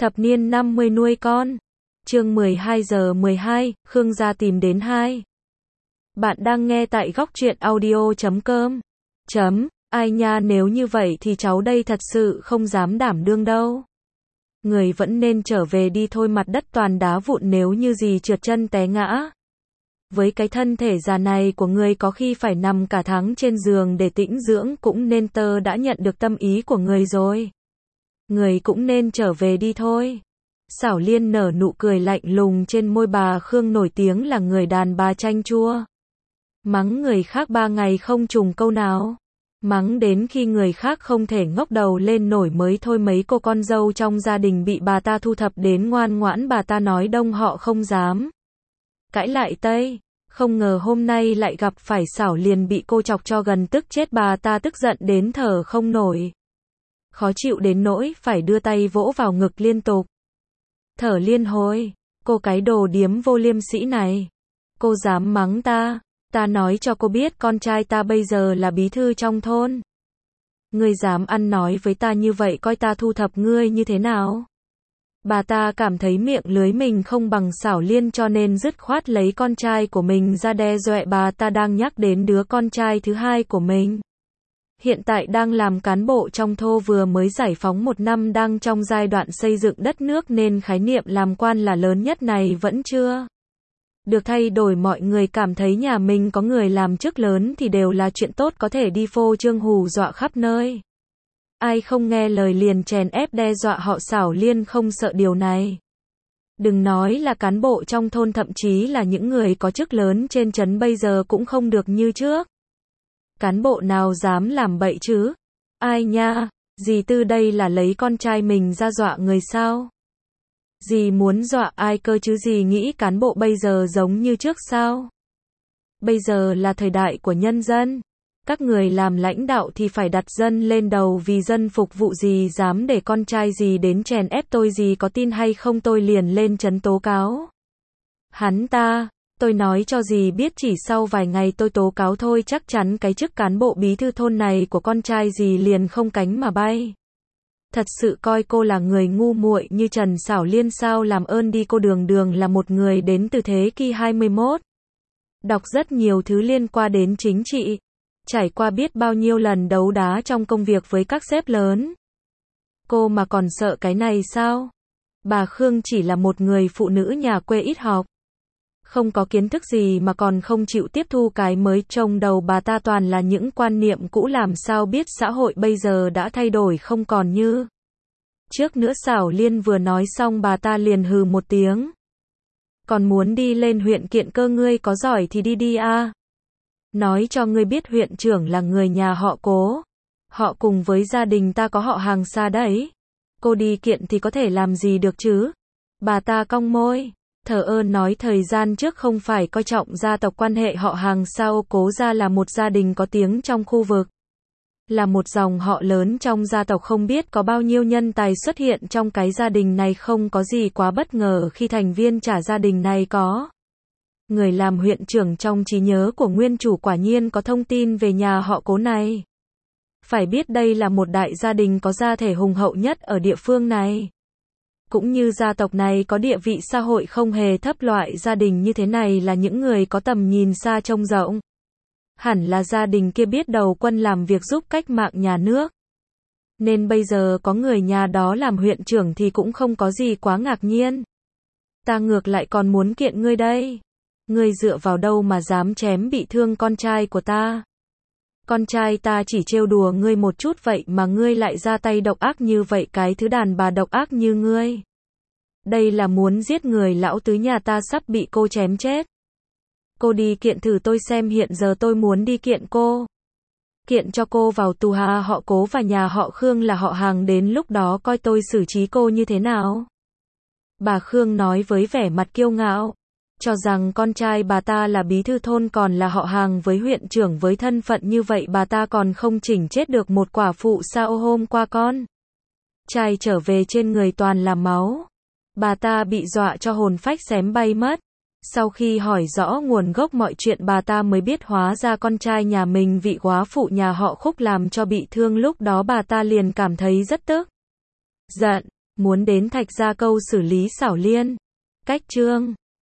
Thập niên 50 nuôi con. Chương 12 giờ 12, Khương gia tìm đến 2. Bạn đang nghe tại góc truyện audio.com. Ai nha, nếu như vậy thì cháu đây thật sự không dám đảm đương đâu. Người vẫn nên trở về đi thôi, mặt đất toàn đá vụn, nếu như gì trượt chân té ngã. Với cái thân thể già này của người có khi phải nằm cả tháng trên giường để tĩnh dưỡng cũng nên, tớ đã nhận được tâm ý của người rồi. Người cũng nên trở về đi thôi. Xảo Liên nở nụ cười lạnh lùng trên môi. Bà Khương nổi tiếng là người đàn bà chanh chua. Mắng người khác 3 ngày không trùng câu nào. Mắng đến khi người khác không thể ngóc đầu lên nổi mới thôi. Mấy cô con dâu trong gia đình bị bà ta thu thập đến ngoan ngoãn, bà ta nói đông họ không dám cãi lại tây. Không ngờ hôm nay lại gặp phải Xảo Liên bị cô chọc cho gần tức chết. Bà ta tức giận đến thở không nổi, khó chịu đến nỗi phải đưa tay vỗ vào ngực liên tục, thở liên hồi. Cô cái đồ điếm vô liêm sỉ này, cô dám mắng ta? Ta nói cho cô biết, con trai ta bây giờ là bí thư trong thôn. Ngươi dám ăn nói với ta như vậy, coi ta thu thập ngươi như thế nào? Bà ta cảm thấy miệng lưới mình không bằng Xảo Liên cho nên dứt khoát lấy con trai của mình ra đe dọa. Bà ta đang nhắc đến đứa con trai thứ hai của mình. Hiện tại đang làm cán bộ trong thôn, vừa mới giải phóng 1 năm, đang trong giai đoạn xây dựng đất nước nên khái niệm làm quan là lớn nhất này vẫn chưa được thay đổi. Mọi người cảm thấy nhà mình có người làm chức lớn thì đều là chuyện tốt, có thể đi phô trương hù dọa khắp nơi. Ai không nghe lời liền chèn ép đe dọa họ. Xảo Liên không sợ điều này. Đừng nói là cán bộ trong thôn, thậm chí là những người có chức lớn trên trấn bây giờ cũng không được như trước. Cán bộ nào dám làm bậy chứ? Ai nha, dì Tư đây là lấy con trai mình ra dọa người sao? Dì muốn dọa ai cơ chứ? Dì nghĩ cán bộ bây giờ giống như trước sao? Bây giờ là thời đại của nhân dân. Các người làm lãnh đạo thì phải đặt dân lên đầu, vì dân phục vụ. Dì dám để con trai dì đến chèn ép tôi, dì có tin hay không tôi liền lên trấn tố cáo hắn ta. Tôi nói cho dì biết, chỉ sau vài ngày tôi tố cáo thôi, chắc chắn cái chức cán bộ bí thư thôn này của con trai dì liền không cánh mà bay. Thật sự coi cô là người ngu muội như Trần Xảo Liên sao? Làm ơn đi, cô đường đường là một người đến từ thế kỷ 21. Đọc rất nhiều thứ liên quan đến chính trị. Trải qua biết bao nhiêu lần đấu đá trong công việc với các sếp lớn. Cô mà còn sợ cái này sao? Bà Khương chỉ là một người phụ nữ nhà quê ít học, không có kiến thức gì mà còn không chịu tiếp thu cái mới. Trong đầu bà ta toàn là những quan niệm cũ, làm sao biết xã hội bây giờ đã thay đổi không còn như trước nữa. Xảo Liên vừa nói xong bà ta liền hừ một tiếng. Còn muốn đi lên huyện kiện cơ, ngươi có giỏi thì đi đi a. Nói cho ngươi biết, huyện trưởng là người nhà họ Cố. Họ cùng với gia đình ta có họ hàng xa đấy. Cô đi kiện thì có thể làm gì được chứ? Bà ta cong môi, thờ ơ nói, thời gian trước không phải coi trọng gia tộc quan hệ họ hàng sao? Cố gia là một gia đình có tiếng trong khu vực, là một dòng họ lớn trong gia tộc, không biết có bao nhiêu nhân tài xuất hiện trong cái gia đình này. Không có gì quá bất ngờ khi thành viên trả gia đình này có người làm huyện trưởng. Trong trí nhớ của nguyên chủ quả nhiên có thông tin về nhà họ Cố này. Phải biết đây là một đại gia đình có gia thể hùng hậu nhất ở địa phương này. Cũng như gia tộc này có địa vị xã hội không hề thấp. Loại gia đình như thế này là những người có tầm nhìn xa trông rộng. Hẳn là gia đình kia biết đầu quân làm việc giúp cách mạng nhà nước. Nên bây giờ có người nhà đó làm huyện trưởng thì cũng không có gì quá ngạc nhiên. Ta ngược lại còn muốn kiện ngươi đây. Ngươi dựa vào đâu mà dám chém bị thương con trai của ta? Con trai ta chỉ trêu đùa ngươi một chút vậy mà ngươi lại ra tay độc ác như vậy. Cái thứ đàn bà độc ác như ngươi, đây là muốn giết người. Lão tứ nhà ta sắp bị cô chém chết. Cô đi kiện thử tôi xem. Hiện giờ tôi muốn đi kiện cô. Kiện cho cô vào tù. Họ Cố và nhà họ Khương là họ hàng, đến lúc đó coi tôi xử trí cô như thế nào. Bà Khương nói với vẻ mặt kiêu ngạo, cho rằng con trai bà ta là bí thư thôn còn là họ hàng với huyện trưởng. Với thân phận như vậy bà ta còn không chỉnh chết được một quả phụ sao? Hôm qua con trai trở về trên người toàn là máu. Bà ta bị dọa cho hồn phách xém bay mất. Sau khi hỏi rõ nguồn gốc mọi chuyện, bà ta mới biết hóa ra con trai nhà mình vị góa phụ nhà họ Khúc làm cho bị thương. Lúc đó bà ta liền cảm thấy rất tức giận. Muốn đến Thạch Gia Câu xử lý Xảo Liên. Cách chương